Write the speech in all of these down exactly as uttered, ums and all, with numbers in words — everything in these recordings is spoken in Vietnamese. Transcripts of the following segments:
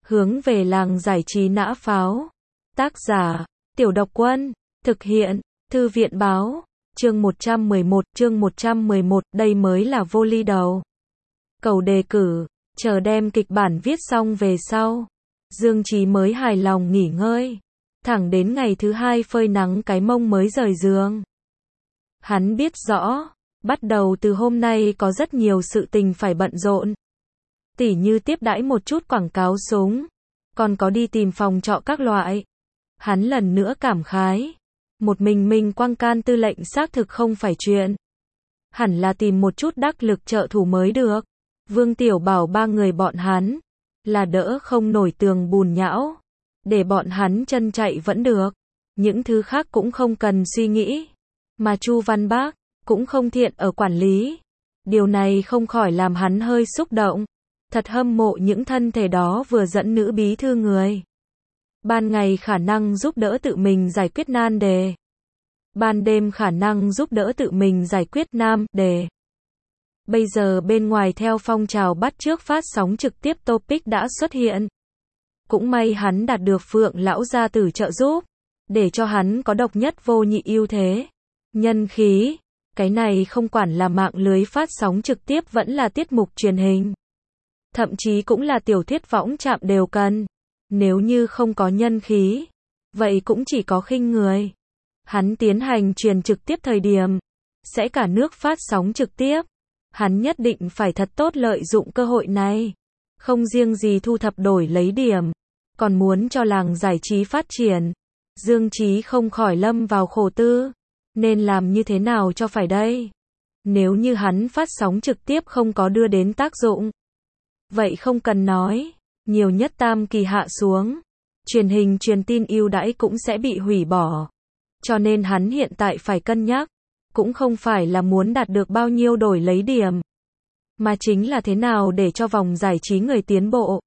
Hướng về làng giải trí nã pháo. Tác giả, Tiểu Độc Quân. Thực hiện, Thư viện Báo. Chương một trăm mười một, chương một trăm mười một, đây mới là vô ly đầu. Cầu đề cử, chờ đem kịch bản viết xong về sau. Dương Chí mới hài lòng nghỉ ngơi. Thẳng đến ngày thứ hai phơi nắng cái mông mới rời giường. Hắn biết rõ, bắt đầu từ hôm nay có rất nhiều sự tình phải bận rộn. Tỉ như tiếp đãi một chút quảng cáo súng, còn có đi tìm phòng trọ các loại. Hắn lần nữa cảm khái, một mình mình quăng can tư lệnh xác thực không phải chuyện. Hẳn là tìm một chút đắc lực trợ thủ mới được. Vương Tiểu Bảo ba người bọn hắn, là đỡ không nổi tường bùn nhão. Để bọn hắn chân chạy vẫn được. Những thứ khác cũng không cần suy nghĩ. Mà Chu Văn Bác, cũng không thiện ở quản lý. Điều này không khỏi làm hắn hơi xúc động. Thật hâm mộ những thân thể đó vừa dẫn nữ bí thư người. Ban ngày khả năng giúp đỡ tự mình giải quyết nan đề. Ban đêm khả năng giúp đỡ tự mình giải quyết nam đề. Bây giờ bên ngoài theo phong trào bắt chước phát sóng trực tiếp topic đã xuất hiện. Cũng may hắn đạt được Phượng lão gia tử trợ giúp, để cho hắn có độc nhất vô nhị ưu thế. Nhân khí, cái này không quản là mạng lưới phát sóng trực tiếp vẫn là tiết mục truyền hình. Thậm chí cũng là tiểu thuyết võng trạm đều cần. Nếu như không có nhân khí, vậy cũng chỉ có khinh người. Hắn tiến hành truyền trực tiếp thời điểm, sẽ cả nước phát sóng trực tiếp. Hắn nhất định phải thật tốt lợi dụng cơ hội này. Không riêng gì thu thập đổi lấy điểm, còn muốn cho làng giải trí phát triển. Dương Chí không khỏi lâm vào khổ tư. Nên làm như thế nào cho phải đây? Nếu như hắn phát sóng trực tiếp không có đưa đến tác dụng, vậy không cần nói, nhiều nhất tam kỳ hạ xuống, truyền hình truyền tin ưu đãi cũng sẽ bị hủy bỏ. Cho nên hắn hiện tại phải cân nhắc, cũng không phải là muốn đạt được bao nhiêu đổi lấy điểm, mà chính là thế nào để cho vòng giải trí người tiến bộ.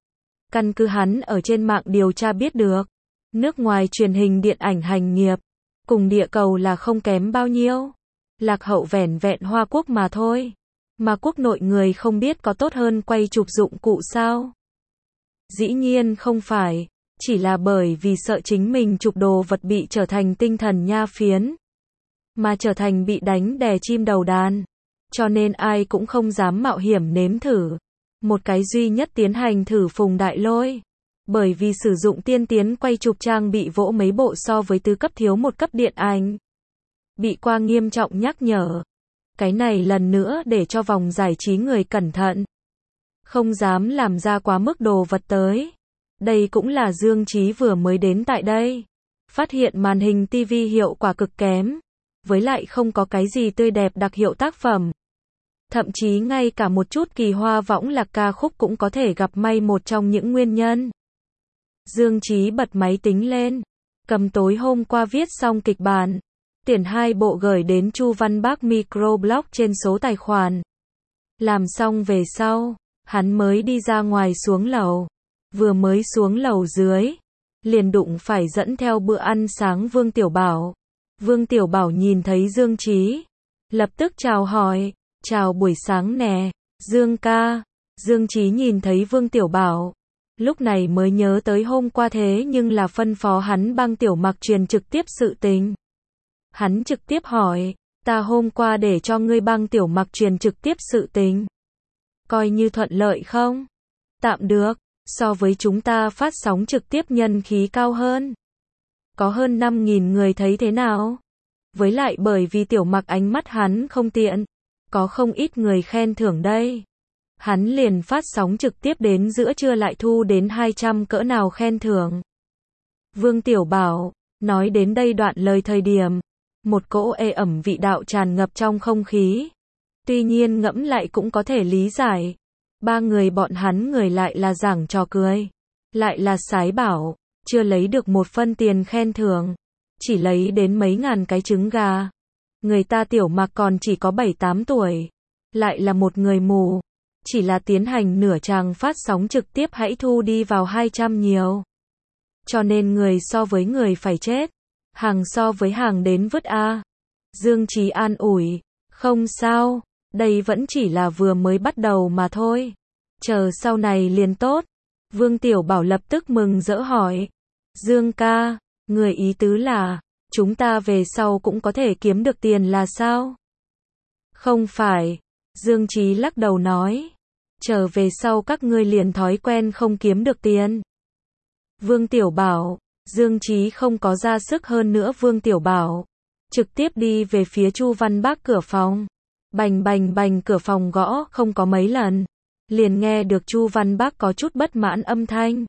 Căn cứ hắn ở trên mạng điều tra biết được, nước ngoài truyền hình điện ảnh hành nghiệp, cùng địa cầu là không kém bao nhiêu, lạc hậu vẻn vẹn Hoa Quốc mà thôi. Mà quốc nội người không biết có tốt hơn quay chụp dụng cụ sao? Dĩ nhiên không phải, chỉ là bởi vì sợ chính mình chụp đồ vật bị trở thành tinh thần nha phiến, mà trở thành bị đánh đè chim đầu đàn. Cho nên ai cũng không dám mạo hiểm nếm thử. Một cái duy nhất tiến hành thử Phùng Đại Lôi. Bởi vì sử dụng tiên tiến quay chụp trang bị vỗ mấy bộ so với tứ cấp thiếu một cấp điện ảnh. Bị qua nghiêm trọng nhắc nhở. Cái này lần nữa để cho vòng giải trí người cẩn thận. Không dám làm ra quá mức đồ vật tới. Đây cũng là Dương Chí vừa mới đến tại đây. Phát hiện màn hình tivi hiệu quả cực kém. Với lại không có cái gì tươi đẹp đặc hiệu tác phẩm. Thậm chí ngay cả một chút kỳ hoa võng lạc ca khúc cũng có thể gặp may một trong những nguyên nhân. Dương Chí bật máy tính lên. Cầm tối hôm qua viết xong kịch bản. Tiền hai bộ gửi đến Chu Văn Bác microblog trên số tài khoản. Làm xong về sau, hắn mới đi ra ngoài xuống lầu. Vừa mới xuống lầu dưới, liền đụng phải dẫn theo bữa ăn sáng Vương Tiểu Bảo. Vương Tiểu Bảo nhìn thấy Dương Chí, lập tức chào hỏi, chào buổi sáng nè, Dương ca. Dương Chí nhìn thấy Vương Tiểu Bảo, lúc này mới nhớ tới hôm qua thế nhưng là phân phó hắn băng Tiểu Mặc truyền trực tiếp sự tình. Hắn trực tiếp hỏi, ta hôm qua để cho ngươi băng Tiểu Mặc truyền trực tiếp sự tình. Coi như thuận lợi không? Tạm được, so với chúng ta phát sóng trực tiếp nhân khí cao hơn. Có hơn năm nghìn người thấy thế nào? Với lại bởi vì Tiểu Mặc ánh mắt hắn không tiện, có không ít người khen thưởng đây. Hắn liền phát sóng trực tiếp đến giữa trưa lại thu đến hai trăm cỡ nào khen thưởng. Vương Tiểu Bảo, nói đến đây đoạn lời thời điểm, một cỗ ê ẩm vị đạo tràn ngập trong không khí. Tuy nhiên ngẫm lại cũng có thể lý giải. Ba người bọn hắn người lại là giảng trò cười. Lại là sái bảo, chưa lấy được một phân tiền khen thưởng. Chỉ lấy đến mấy ngàn cái trứng gà. Người ta Tiểu Mặc còn chỉ có bảy tám tuổi. Lại là một người mù. Chỉ là tiến hành nửa tràng phát sóng trực tiếp hãy thu đi vào hai trăm nhiều. Cho nên người so với người phải chết. Hàng so với hàng đến vứt a. Dương Chí an ủi, không sao, đây vẫn chỉ là vừa mới bắt đầu mà thôi. Chờ sau này liền tốt. Vương Tiểu Bảo lập tức mừng rỡ hỏi. Dương ca, người ý tứ là, chúng ta về sau cũng có thể kiếm được tiền là sao? Không phải. Dương Chí lắc đầu nói. Trở về sau các ngươi liền thói quen không kiếm được tiền. Vương Tiểu Bảo, Dương Chí không có ra sức hơn nữa Vương Tiểu Bảo. Trực tiếp đi về phía Chu Văn Bác cửa phòng. Bành bành bành cửa phòng gõ không có mấy lần. Liền nghe được Chu Văn Bác có chút bất mãn âm thanh.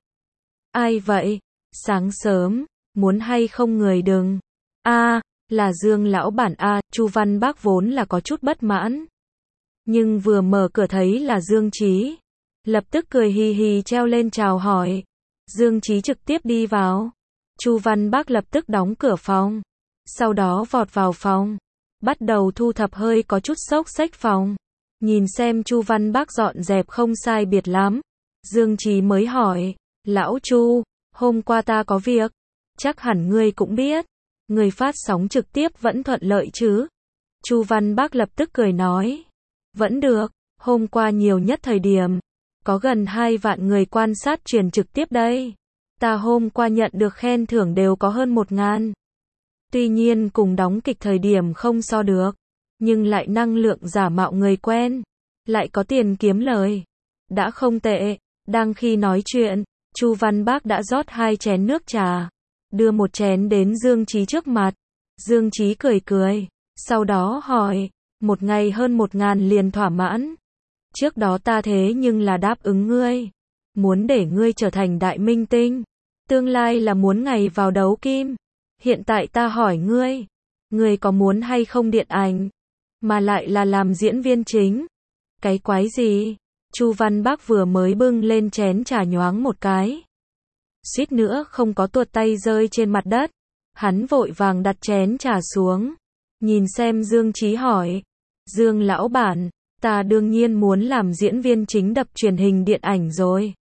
Ai vậy? Sáng sớm, muốn hay không người đừng. A, là Dương lão bản a, Chu Văn Bác vốn là có chút bất mãn. Nhưng vừa mở cửa thấy là Dương Chí. Lập tức cười hì hì treo lên chào hỏi. Dương Chí trực tiếp đi vào. Chu Văn Bác lập tức đóng cửa phòng. Sau đó vọt vào phòng. Bắt đầu thu thập hơi có chút xốc xếch phòng. Nhìn xem Chu Văn Bác dọn dẹp không sai biệt lắm. Dương Chí mới hỏi. Lão Chu, hôm qua ta có việc. Chắc hẳn ngươi cũng biết. Người phát sóng trực tiếp vẫn thuận lợi chứ? Chu Văn Bác lập tức cười nói. Vẫn được, hôm qua nhiều nhất thời điểm. Có gần hai vạn người quan sát truyền trực tiếp đây. Ta hôm qua nhận được khen thưởng đều có hơn một ngàn. Tuy nhiên cùng đóng kịch thời điểm không so được. Nhưng lại năng lượng giả mạo người quen. Lại có tiền kiếm lời. Đã không tệ. Đang khi nói chuyện, Chu Văn Bác đã rót hai chén nước trà. Đưa một chén đến Dương Chí trước mặt. Dương Chí cười cười. Sau đó hỏi. Một ngày hơn một ngàn liền thỏa mãn. Trước đó ta thế nhưng là đáp ứng ngươi. Muốn để ngươi trở thành đại minh tinh. Tương lai là muốn ngày vào đấu kim. Hiện tại ta hỏi ngươi. Ngươi có muốn hay không điện ảnh? Mà lại là làm diễn viên chính. Cái quái gì? Chu Văn Bác vừa mới bưng lên chén trà nhoáng một cái. Suýt nữa không có tuột tay rơi trên mặt đất. Hắn vội vàng đặt chén trà xuống. Nhìn xem Dương Chí hỏi. Dương lão bản, ta đương nhiên muốn làm diễn viên chính đập truyền hình điện ảnh rồi.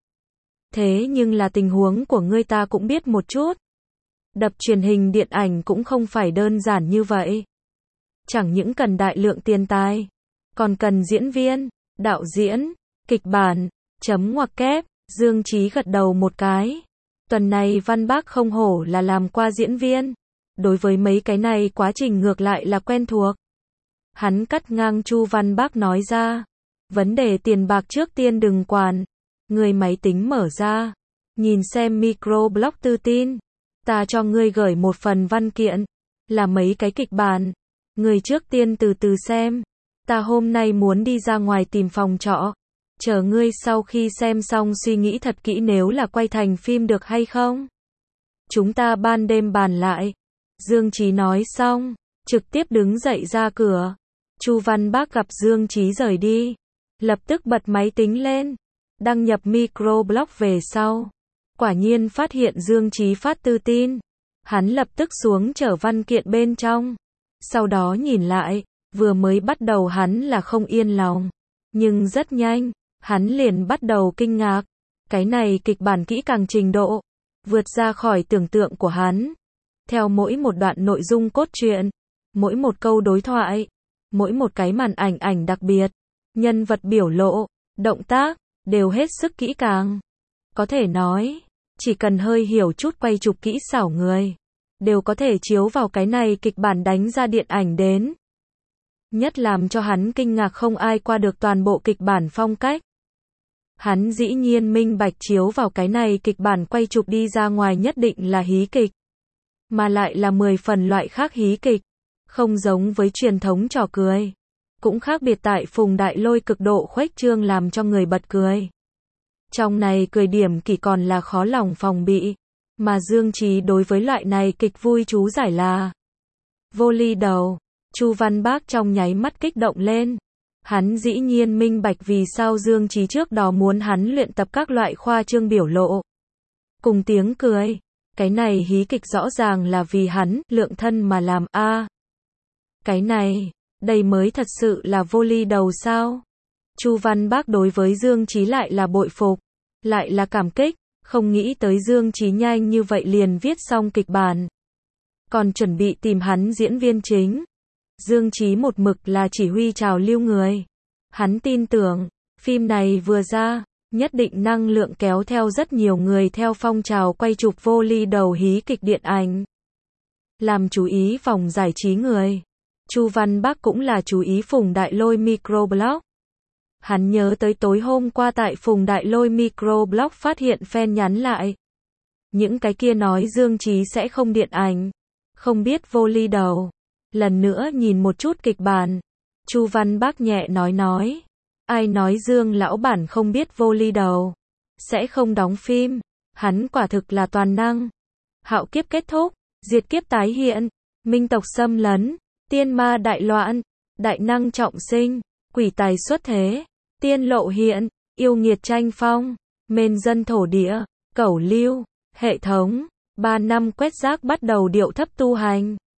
Thế nhưng là tình huống của ngươi ta cũng biết một chút. Đập truyền hình điện ảnh cũng không phải đơn giản như vậy. Chẳng những cần đại lượng tiền tài, còn cần diễn viên, đạo diễn, kịch bản, chấm ngoặc kép. Dương Chí gật đầu một cái. Tuần này Văn Bác không hổ là làm qua diễn viên. Đối với mấy cái này quá trình ngược lại là quen thuộc. Hắn cắt ngang Chu Văn Bác nói ra. Vấn đề tiền bạc trước tiên đừng quản. Người máy tính mở ra. Nhìn xem microblog tư tin. Ta cho ngươi gửi một phần văn kiện. Là mấy cái kịch bản. Người trước tiên từ từ xem. Ta hôm nay muốn đi ra ngoài tìm phòng trọ. Chờ ngươi sau khi xem xong suy nghĩ thật kỹ nếu là quay thành phim được hay không. Chúng ta ban đêm bàn lại. Dương Chí nói xong. Trực tiếp đứng dậy ra cửa. Chu Văn Bác gặp Dương Chí rời đi. Lập tức bật máy tính lên. Đăng nhập microblog về sau. Quả nhiên phát hiện Dương Chí phát tư tin. Hắn lập tức xuống chở văn kiện bên trong. Sau đó nhìn lại. Vừa mới bắt đầu hắn là không yên lòng. Nhưng rất nhanh. Hắn liền bắt đầu kinh ngạc. Cái này kịch bản kỹ càng trình độ. Vượt ra khỏi tưởng tượng của hắn. Theo mỗi một đoạn nội dung cốt truyện. Mỗi một câu đối thoại. Mỗi một cái màn ảnh ảnh đặc biệt. Nhân vật biểu lộ. Động tác. Đều hết sức kỹ càng. Có thể nói. Chỉ cần hơi hiểu chút quay chụp kỹ xảo người. Đều có thể chiếu vào cái này kịch bản đánh ra điện ảnh đến. Nhất làm cho hắn kinh ngạc không ai qua được toàn bộ kịch bản phong cách. Hắn dĩ nhiên minh bạch chiếu vào cái này kịch bản quay chụp đi ra ngoài nhất định là hí kịch. Mà lại là mười phần loại khác hí kịch. Không giống với truyền thống trò cười. Cũng khác biệt tại Phùng Đại Lôi cực độ khuếch trương làm cho người bật cười. Trong này cười điểm kỳ còn là khó lòng phòng bị. Mà Dương Chí đối với loại này kịch vui chú giải là vô ly đầu. Chu Văn Bác trong nháy mắt kích động lên. Hắn dĩ nhiên minh bạch vì sao Dương Chí trước đó muốn hắn luyện tập các loại khoa trương biểu lộ. Cùng tiếng cười. Cái này hí kịch rõ ràng là vì hắn lượng thân mà làm a. À, cái này, đây mới thật sự là vô ly đầu sao? Chu Văn Bác đối với Dương Chí lại là bội phục, lại là cảm kích, không nghĩ tới Dương Chí nhanh như vậy liền viết xong kịch bản. Còn chuẩn bị tìm hắn diễn viên chính. Dương Chí một mực là chỉ huy trào lưu người. Hắn tin tưởng, phim này vừa ra, nhất định năng lượng kéo theo rất nhiều người theo phong trào quay chụp vô ly đầu hí kịch điện ảnh. Làm chú ý vòng giải trí người. Chu Văn Bắc cũng là chú ý Phùng Đại Lôi microblog. Hắn nhớ tới tối hôm qua tại Phùng Đại Lôi microblog phát hiện fan nhắn lại. Những cái kia nói Dương Chí sẽ không điện ảnh. Không biết vô ly đầu. Lần nữa nhìn một chút kịch bản. Chu Văn Bắc nhẹ nói nói. Ai nói Dương lão bản không biết vô ly đầu. Sẽ không đóng phim. Hắn quả thực là toàn năng. Hạo kiếp kết thúc. Diệt kiếp tái hiện. Minh tộc xâm lấn. Tiên ma đại loạn. Đại năng trọng sinh. Quỷ tài xuất thế. Tiên lộ hiện. Yêu nghiệt tranh phong. Mên dân thổ địa. Cẩu lưu. Hệ thống. Ba năm quét rác bắt đầu điệu thấp tu hành.